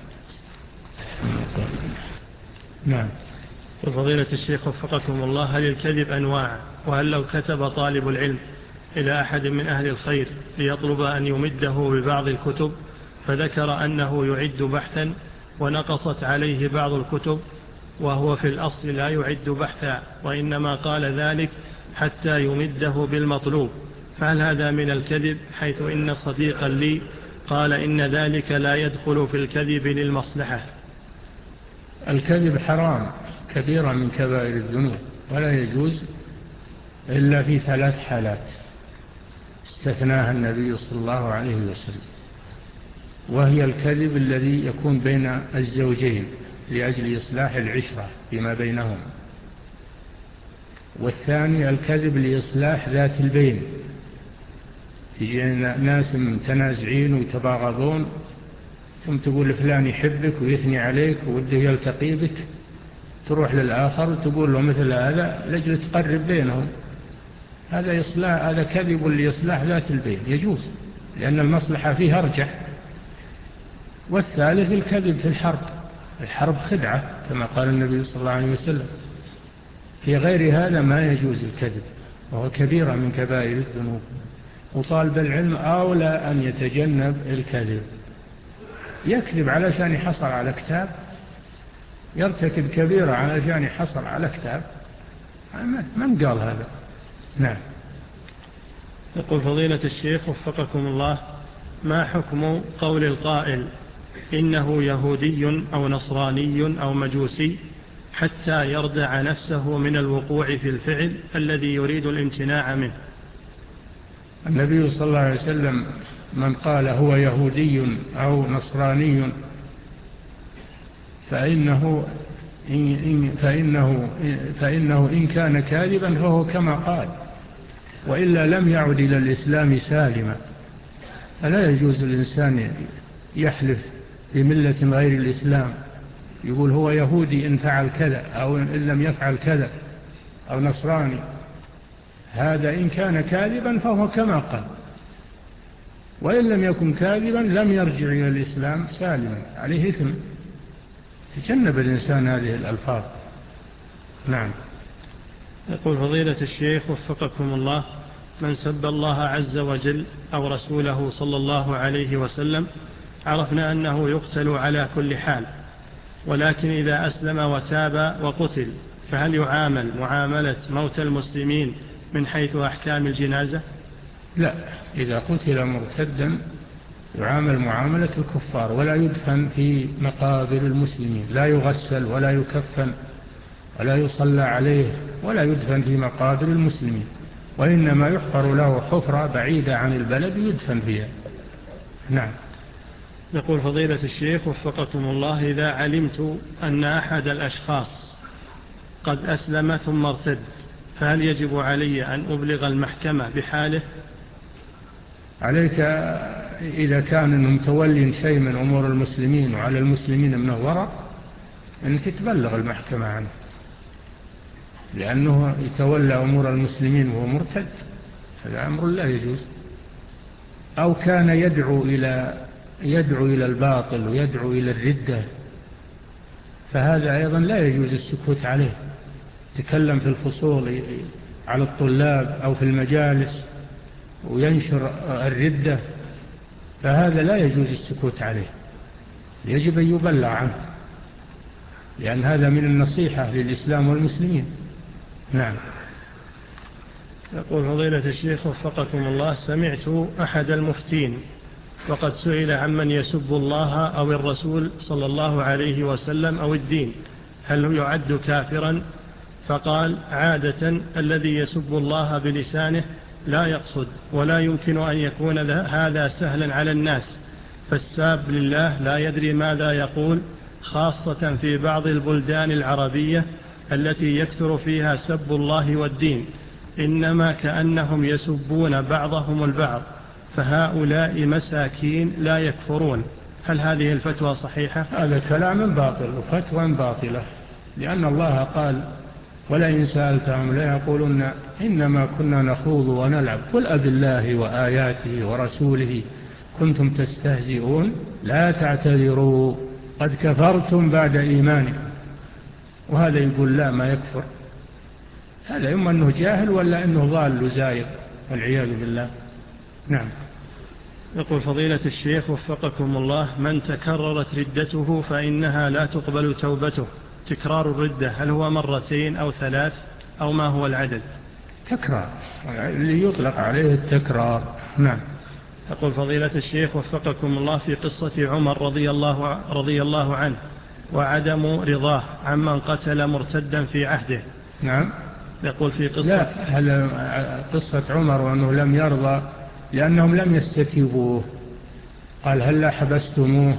نعم. وفضيلة الشيخ وفقكم الله، هل الكذب أنواع؟ وهل لو كتب طالب العلم إلى أحد من أهل الخير ليطلب أن يمده ببعض الكتب فذكر أنه يعد بحثا ونقصت عليه بعض الكتب وهو في الأصل لا يعد بحثا وإنما قال ذلك حتى يمده بالمطلوب، فهل هذا من الكذب؟ حيث إن صديقا لي قال إن ذلك لا يدخل في الكذب للمصلحة. الكذب حرام كبيرة من كبائر الذنوب، ولا يجوز إلا في ثلاث حالات استثناها النبي صلى الله عليه وسلم، وهي الكذب الذي يكون بين الزوجين لأجل إصلاح العشرة فيما بينهم، والثاني الكذب لإصلاح ذات البين، تجي ناس متنازعين ويتباغضون ثم تقول فلان يحبك ويثني عليك ووده يلتقي بك، تروح للآخر وتقول له مثل هذا لأجل تقرب بينهم، هذا إصلاح، هذا كذب لإصلاح ذات البين يجوز لأن المصلحة فيه أرجح. والثالث الكذب في الحرب، الحرب خدعة كما قال النبي صلى الله عليه وسلم، في غير هذا ما يجوز الكذب وهو كبيرة من كبائر الذنوب، وطالب العلم أولى أن يتجنب الكذب. يكذب علشان يحصل على كتاب، يرتكب كبيرة علشان يحصل على كتاب، من قال هذا؟ نعم. يقول فضيلة الشيخ وفقكم الله، ما حكم قول القائل إنه يهودي أو نصراني أو مجوسي حتى يردع نفسه من الوقوع في الفعل الذي يريد الامتناع منه؟ النبي صلى الله عليه وسلم من قال هو يهودي أو نصراني فإنه إن, فإنه, فإنه إن كان كاذبا فهو كما قال، وإلا لم يعد إلى الإسلام سالما. فلا يجوز الإنسان يحلف بملة غير الإسلام، يقول هو يهودي إن فعل كذا أو إن لم يفعل كذا، أو نصراني، هذا إن كان كاذبا فهو كما قال، وإن لم يكن كاذبا لم يرجع إلى الإسلام سالما، عليه إثم. تجنب الإنسان هذه الألفاظ. نعم. يقول فضيلة الشيخ وفقكم الله، من سب الله عز وجل أو رسوله صلى الله عليه وسلم عرفنا أنه يقتل على كل حال، ولكن إذا أسلم وتاب وقتل فهل يعامل معاملة موت المسلمين من حيث أحكام الجنازة؟ لا، إذا قتل مرتدا يعامل معاملة الكفار، ولا يدفن في مقابر المسلمين، لا يغسل ولا يكفن ولا يصلى عليه ولا يدفن في مقابر المسلمين، وإنما يحفر له حفرة بعيدة عن البلد يدفن فيها. نعم. يقول فضيلة الشيخ وفقكم الله، إذا علمت أن أحد الأشخاص قد أسلم ثم ارتد فهل يجب علي أن أبلغ المحكمة بحاله؟ عليك إذا كان متولي شيء من أمور المسلمين وعلى المسلمين من الورع أنك تبلغ المحكمة عنه، لأنه يتولى أمور المسلمين وهو مرتد، هذا أمر لا يجوز. أو كان يدعو إلى يدعو إلى الباطل ويدعو إلى الردة، فهذا أيضا لا يجوز السكوت عليه، تكلم في الفصول على الطلاب أو في المجالس وينشر الردة، فهذا لا يجوز السكوت عليه، يجب أن يبلغ عنه، لأن هذا من النصيحة للإسلام والمسلمين. نعم. يقول فضيلة الشيخ وفقكم الله، سمعت أحد المفتين وقد سئل عمن يسب الله أو الرسول صلى الله عليه وسلم أو الدين هل يعد كافرا؟ فقال عادة الذي يسب الله بلسانه لا يقصد، ولا يمكن أن يكون هذا سهلا على الناس، فالساب لله لا يدري ماذا يقول، خاصة في بعض البلدان العربية التي يكثر فيها سب الله والدين، إنما كأنهم يسبون بعضهم البعض، فهؤلاء مساكين لا يكفرون. هل هذه الفتوى صحيحة؟ هذا كلام باطل وفتوى باطلة، لأن الله قال ولئن سألتهم لا يقولون إنما كنا نخوض ونلعب قل أب الله وآياته ورسوله كنتم تستهزئون لا تعتذروا قد كفرتم بعد إيمانكم. وهذا يقول لا ما يكفر، هذا إما أنه جاهل ولا أنه ضال زائر والعياذ بالله. نعم. يقول فضيلة الشيخ وفقكم الله، من تكررت ردته فإنها لا تقبل توبته، تكرار الردة هل هو مرتين أو ثلاث أو ما هو العدد؟ تكرار، اللي يطلق عليه التكرار. نعم. يقول فضيلة الشيخ وفقكم الله، في قصة عمر رضي الله, رضي الله عنه وعدم رضاه عمن قتل مرتدا في عهده. نعم. يقول في قصة لا، هل قصة عمر وأنه لم يرضى لأنهم لم يستتيبوه، قال هل حبستموه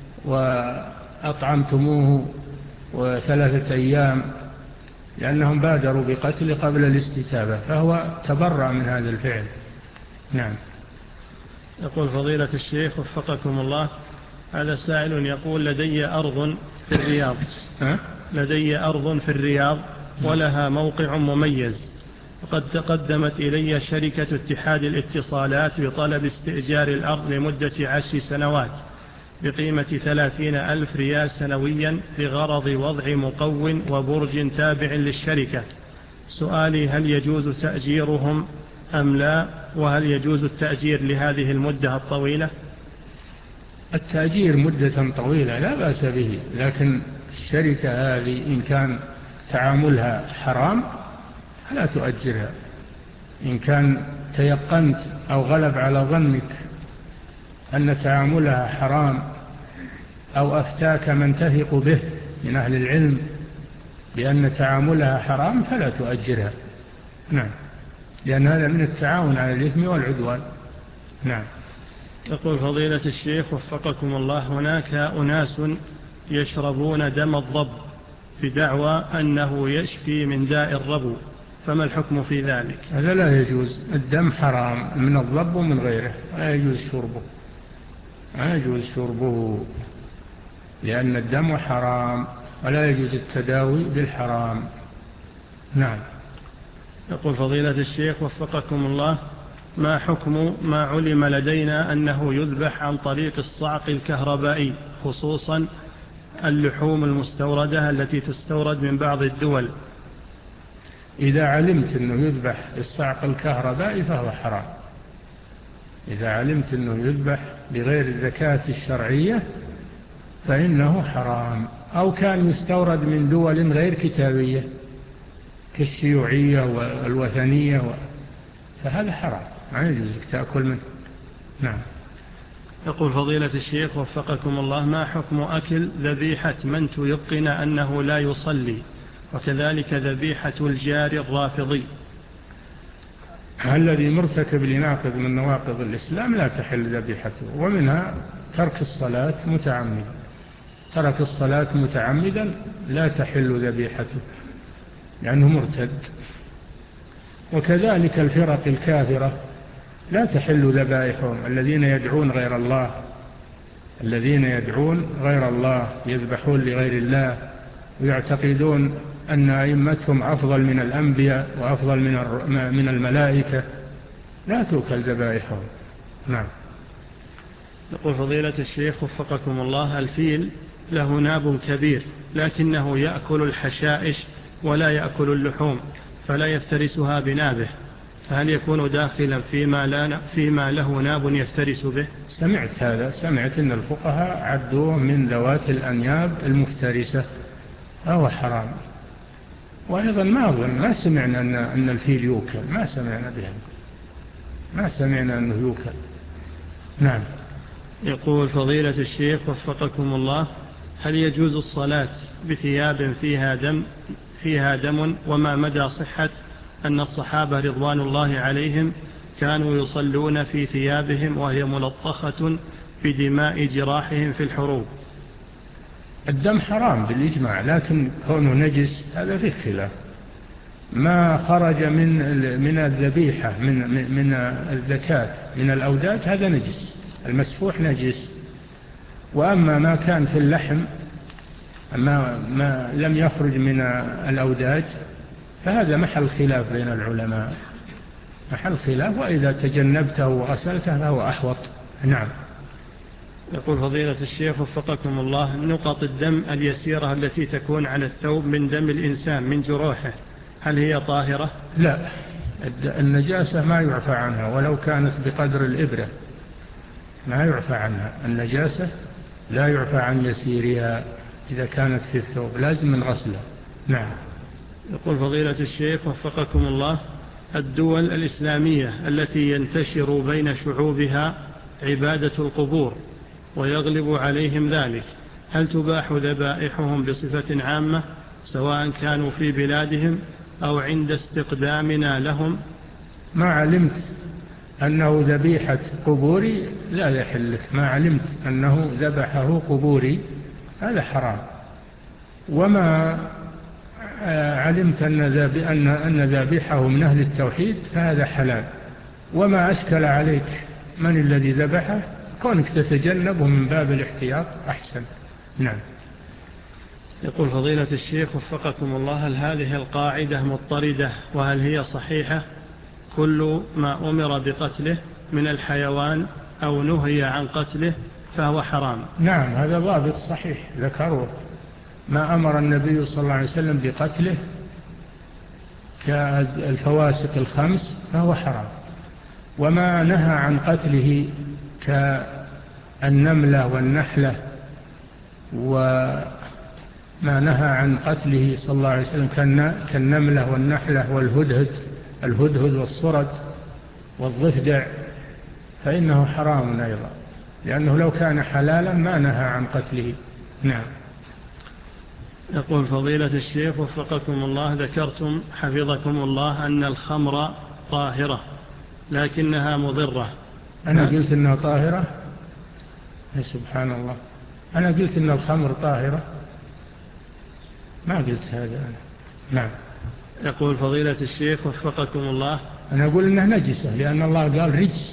وأطعمتموه وثلاثة أيام، لأنهم بادروا بقتل قبل الاستتابة، فهو تبرأ من هذا الفعل. نعم. يقول فضيلة الشيخ وفقكم الله، هذا سائل يقول لدي أرض في الرياض ها؟ لدي أرض في الرياض ولها موقع مميز، وقد تقدمت إلي شركة اتحاد الاتصالات بطلب استئجار الأرض لمدة عشر سنوات بقيمة ثلاثين ألف ريال سنويا بغرض وضع مقو وبرج تابع للشركة. سؤالي هل يجوز تأجيرهم أم لا، وهل يجوز التأجير لهذه المدة الطويلة؟ التأجير مدة طويلة لا بأس به، لكن الشركة هذه إن كان تعاملها حرام فلا تؤجرها. إن كان تيقنت أو غلب على ظنك أن تعاملها حرام أو أفتاك من تثق به من أهل العلم بأن تعاملها حرام فلا تؤجرها. نعم، لأن هذا من التعاون على الإثم والعدوان. نعم. يقول فضيلة الشيخ وفقكم الله، هناك أناس يشربون دم الضب بدعوى أنه يشفي من داء الربو، فما الحكم في ذلك؟ هذا لا يجوز، الدم حرام من الضب ومن غيره، لا يجوز شربه، لا يجوز شربه لأن الدم حرام ولا يجوز التداوي بالحرام. نعم. يقول فضيلة الشيخ وفقكم الله، ما حكم ما علم لدينا أنه يذبح عن طريق الصعق الكهربائي، خصوصا اللحوم المستوردة التي تستورد من بعض الدول؟ إذا علمت أنه يذبح بالصعق الكهربائي فهو حرام. إذا علمت أنه يذبح بغير الزكاة الشرعية فإنه حرام، أو كان يستورد من دول غير كتابية كالشيوعية والوثنية و... فهذا حرام، ما يجوز تأكل منه. نعم. يقول فضيلة الشيخ وفقكم الله، ما حكم أكل ذبيحة من تيقن أنه لا يصلي، وكذلك ذبيحة الجار الرافضي؟ الذي مرتكب لناقض من نواقض الإسلام لا تحل ذبيحته، ومنها ترك الصلاة متعمدا. ترك الصلاة متعمدا لا تحل ذبيحته لأنه مرتد. وكذلك الفرق الكافرة لا تحل ذبائحهم، الذين يدعون غير الله الذين يدعون غير الله يذبحون لغير الله ويعتقدون أن أئمتهم أفضل من الأنبياء وأفضل من من الملائكة، لا تؤكل ذبائحهم. نعم. يقول فضيلة الشيخ وفقكم الله، الفيل له ناب كبير لكنه يأكل الحشائش ولا يأكل اللحوم، فلا يفترسها بنابه، فهل يكون داخلا فيما, لا فيما له ناب يفترس به؟ سمعت هذا، سمعت أن الفقهاء عدوه من ذوات الأنياب المفترسة، فهو حرام. وأيضا ما أظن ما سمعنا أن, أن الفيل يوكل، ما سمعنا بها، ما سمعنا أنه يوكل. نعم. يقول فضيلة الشيخ وفقكم الله، هل يجوز الصلاة بثياب فيها دم فيها دم وما مدى صحة أن الصحابة رضوان الله عليهم كانوا يصلون في ثيابهم وهي ملطخة بدماء جراحهم في الحروب؟ الدم حرام بالإجماع، لكن كونه نجس هذا فيه خلاف. ما خرج من من الذبيحة من من الزكاة من الأوداج هذا نجس، المسفوح نجس. وأما ما كان في اللحم ما, ما لم يخرج من الأوداج فهذا محل خلاف بين العلماء، محل خلاف، وإذا تجنبته وغسلته فهو أحوط. نعم. يقول فضيلة الشيخ وفقكم الله: نقط الدم اليسيرة التي تكون على الثوب من دم الإنسان من جروحه، هل هي طاهرة؟ لا، النجاسة ما يعفى عنها ولو كانت بقدر الإبرة، ما يعفى عنها. النجاسة لا يعفى عن يسيرها إذا كانت في الثوب، لازم من غسلها. نعم. يقول فضيلة الشيخ وفقكم الله: الدول الإسلامية التي ينتشر بين شعوبها عبادة القبور ويغلب عليهم ذلك، هل تباح ذبائحهم بصفة عامة سواء كانوا في بلادهم أو عند استقدامنا لهم؟ ما علمت أنه ذبيحة قبوري لا يحل، ما علمت أنه ذبحه قبوري هذا حرام، وما علمت أن ذبيحه من أهل التوحيد فهذا حلال. وما أشكل عليك من الذي ذبحه، كونك تتجنبه من باب الاحتياط أحسن. نعم. يقول فضيلة الشيخ وفقكم الله: هل هذه القاعدة مضطردة، وهل هي صحيحة؟ كل ما أمر بقتله من الحيوان أو نهي عن قتله فهو حرام. نعم، هذا ضابط صحيح ذكروه. ما أمر النبي صلى الله عليه وسلم بقتله كالفواسق الخمس فهو حرام، وما نهى عن قتله كالنملة والنحلة، وما نهى عن قتله صلى الله عليه وسلم كالنملة والنحلة والهدهد الهدهد والصرد والضفدع، فإنه حرام أيضا، لأنه لو كان حلالا ما نهى عن قتله. نعم. يقول فضيلة الشيخ وفقكم الله: ذكرتم حفظكم الله أن الخمر طاهرة لكنها مضرة. أنا قلت أنها طاهرة؟ سبحان الله، أنا قلت أن الخمر طاهرة؟ ما قلت هذا أنا. نعم. يقول فضيلة الشيخ وفقكم الله: أنا أقول أنها نجسة، لأن الله قال رجس،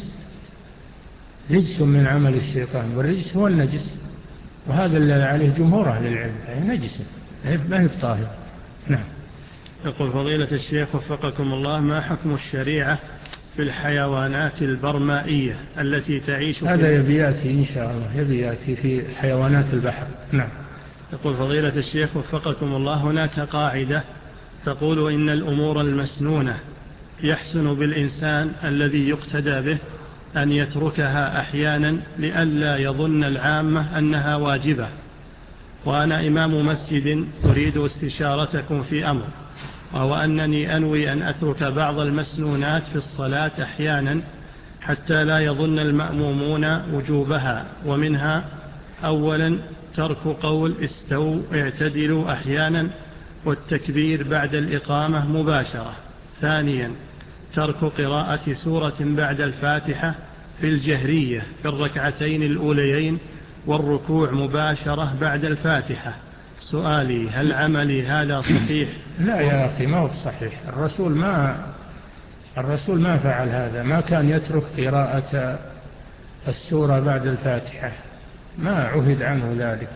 رجس من عمل الشيطان، والرجس هو النجس، وهذا اللي عليه جمهور أهل العلم، هي نجسة ما هي بطاهرة. نعم. يقول فضيلة الشيخ وفقكم الله: ما حكم الشريعة في الحيوانات البرمائية التي تعيش في هذا يبياتي إن شاء الله، يبياتي في حيوانات البحر. نعم. يقول فضيلة الشيخ وفقكم الله: هناك قاعدة تقول إن الأمور المسنونة يحسن بالإنسان الذي يقتدى به أن يتركها أحيانا لئلا يظن العامة أنها واجبة، وأنا إمام مسجد أريد استشارتكم في أمر، وهو أنني أنوي أن أترك بعض المسنونات في الصلاة أحيانا حتى لا يظن المأمومون وجوبها، ومنها: أولا ترك قول استووا اعتدلوا أحيانا والتكبير بعد الإقامة مباشرة. ثانيا ترك قراءة سورة بعد الفاتحة في الجهرية في الركعتين الأوليين والركوع مباشرة بعد الفاتحة. سؤالي: هل عملي هذا صحيح؟ لا يا أخي، ما هو صحيح. الرسول ما الرسول ما فعل هذا، ما كان يترك قراءة السورة بعد الفاتحة، ما عهد عنه ذلك.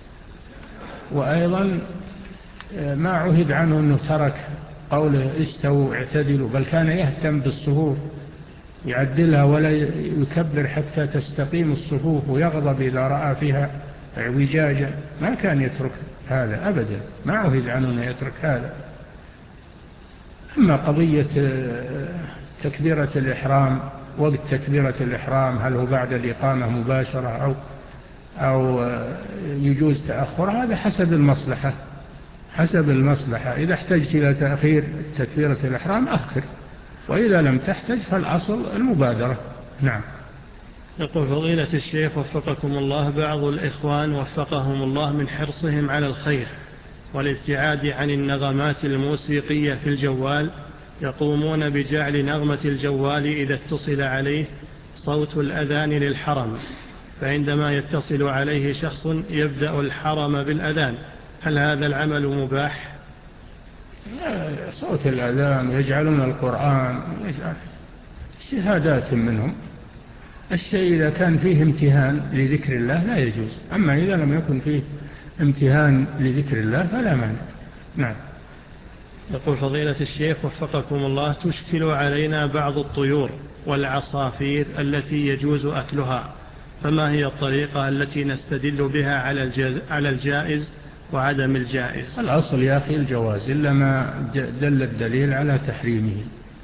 وأيضا ما عهد عنه أنه ترك قوله استووا اعتدلوا، بل كان يهتم بالصفوف يعدلها ولا يكبر حتى تستقيم الصفوف، ويغضب إذا رأى فيها اعوجاجا، ما كان يترك هذا أبدا، ما عهد عنه أن يترك هذا. أما قضية تكبيرة الإحرام، وقت تكبيرة الإحرام هل هو بعد الإقامة مباشرة أو أو يجوز تأخر، هذا حسب المصلحة، حسب المصلحة. إذا احتجت إلى تأخير تكبيرة الإحرام أخر، وإذا لم تحتج فالأصل المبادرة. نعم. يقول فضيلة الشيخ وفقكم الله: بعض الإخوان وفقهم الله من حرصهم على الخير والابتعاد عن النغمات الموسيقية في الجوال يقومون بجعل نغمة الجوال إذا اتصل عليه صوت الأذان للحرم، فعندما يتصل عليه شخص يبدأ الحرم بالأذان، هل هذا العمل مباح؟ صوت الأذان يجعلون القرآن، اجتهادات منهم. الشيء إذا كان فيه امتهان لذكر الله لا يجوز، أما إذا لم يكن فيه امتهان لذكر الله فلا مانع. نعم. يقول فضيلة الشيخ وفقكم الله، تشكل علينا بعض الطيور والعصافير التي يجوز أكلها، فما هي الطريقة التي نستدل بها على الجائز وعدم الجائز؟ الأصل يا أخي الجواز إلا ما دل الدليل على تحريمه،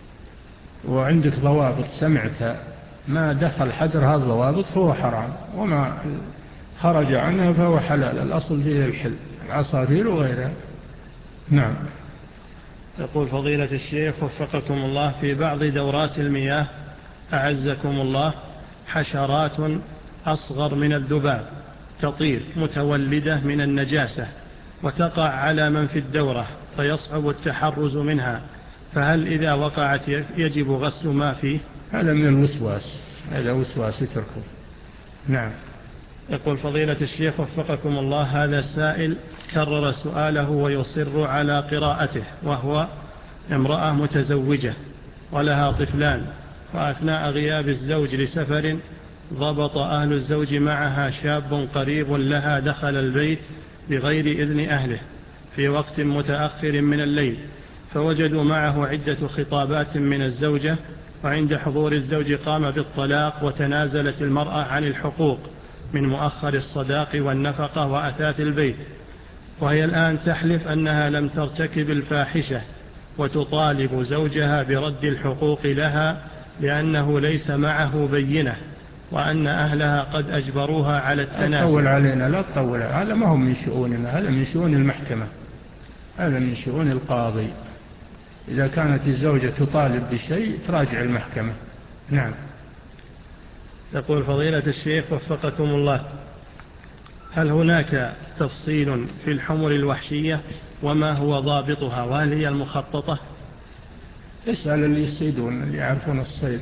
وعندك ضوابط سمعت ما دخل حجر هذا الضوابط هو حرام، وما خرج عنها فهو حلال. الأصل فيه الحل، العصافير وغيرها. نعم. يقول فضيلة الشيخ وفقكم الله، في بعض دورات المياه أعزكم الله حشرات أصغر من الذباب تطير متولدة من النجاسة وتقع على من في الدورة فيصعب التحرز منها، فهل إذا وقعت يجب غسل ما فيه؟ هذا من الوسواس، هذا وسواس يتركه. نعم. يقول فضيلة الشيخ وفقكم الله، هذا سائل كرر سؤاله ويصر على قراءته، وهو امرأة متزوجة ولها طفلان، وأثناء غياب الزوج لسفر ضبط أهل الزوج معها شاب قريب لها دخل البيت بغير إذن أهله في وقت متأخر من الليل، فوجدوا معه عدة خطابات من الزوجة، وعند حضور الزوج قام بالطلاق، وتنازلت المرأة عن الحقوق من مؤخر الصداق والنفقة وأثاث البيت، وهي الآن تحلف أنها لم ترتكب الفاحشة، وتطالب زوجها برد الحقوق لها لأنه ليس معه بينة، وأن أهلها قد أجبروها على التنازل. لا تطول علينا، لا تطول، هذا ما هو من شؤوننا، هذا من شؤون المحكمة، هذا من شؤون القاضي. إذا كانت الزوجة تطالب بشيء تراجع المحكمة. نعم. يقول فضيلة الشيخ وفقكم الله، هل هناك تفصيل في الحمر الوحشية وما هو ضابطها، وهل هي المخططة؟ اسأل اللي يصيدون، اللي يعرفون الصيد،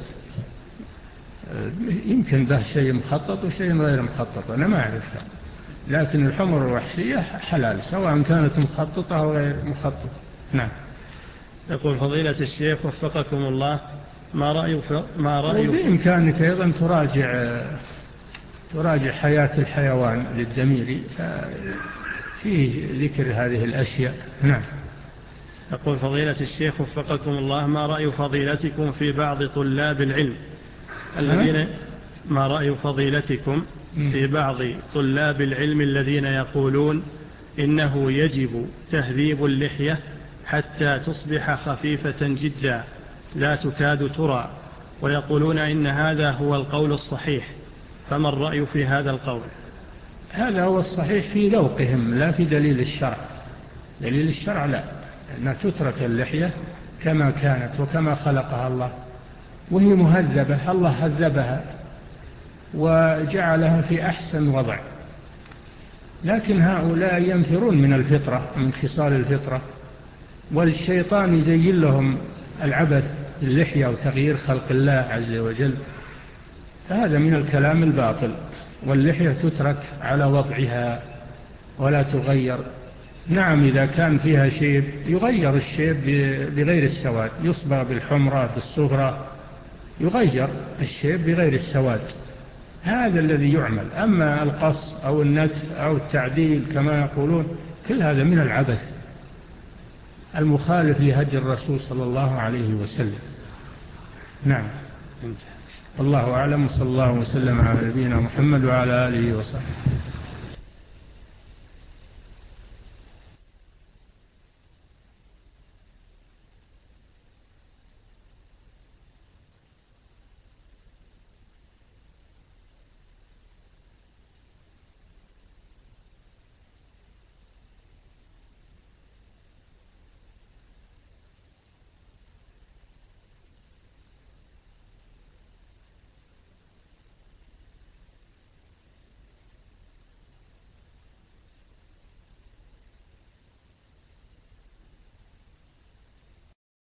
يمكن به شيء مخطط وشيء غير مخطط، أنا ما أعرفها، لكن الحمر الوحشية حلال سواء كانت مخططة أو غير مخططة. نعم. يقول فضيلة الشيخ وفقكم الله، ما رأي ما رأي وبإمكانك أيضا تراجع تراجع حياة الحيوان للدميري، فيه ذكر هذه الأشياء. نعم. يقول فضيلة الشيخ وفقكم الله، ما رأي فضيلتكم في بعض طلاب العلم الذين ما رأي فضيلتكم في بعض طلاب العلم الذين يقولون إنه يجب تهذيب اللحية حتى تصبح خفيفة جدا لا تكاد ترى، ويقولون إن هذا هو القول الصحيح، فما الرأي في هذا القول؟ هذا هو الصحيح في ذوقهم لا في دليل الشرع. دليل الشرع لا، أن تترك اللحية كما كانت وكما خلقها الله، وهي مهذبة، الله هذبها وجعلها في أحسن وضع، لكن هؤلاء ينفرون من الفطرة، من خصال الفطرة، والشيطان يزين لهم العبث باللحية وتغيير خلق الله عز وجل، فهذا من الكلام الباطل. واللحية تترك على وضعها ولا تغير. نعم، إذا كان فيها شيب يغير الشيب بغير السواد، يصبغ بالحمرة بالصغرى، يغير الشيب بغير السواد، هذا الذي يعمل. أما القص أو النت أو التعديل كما يقولون، كل هذا من العبث المخالف لهدي الرسول صلى الله عليه وسلم. نعم. الله أعلم، صلى الله وسلم على نبينا محمد وعلى آله وصحبه.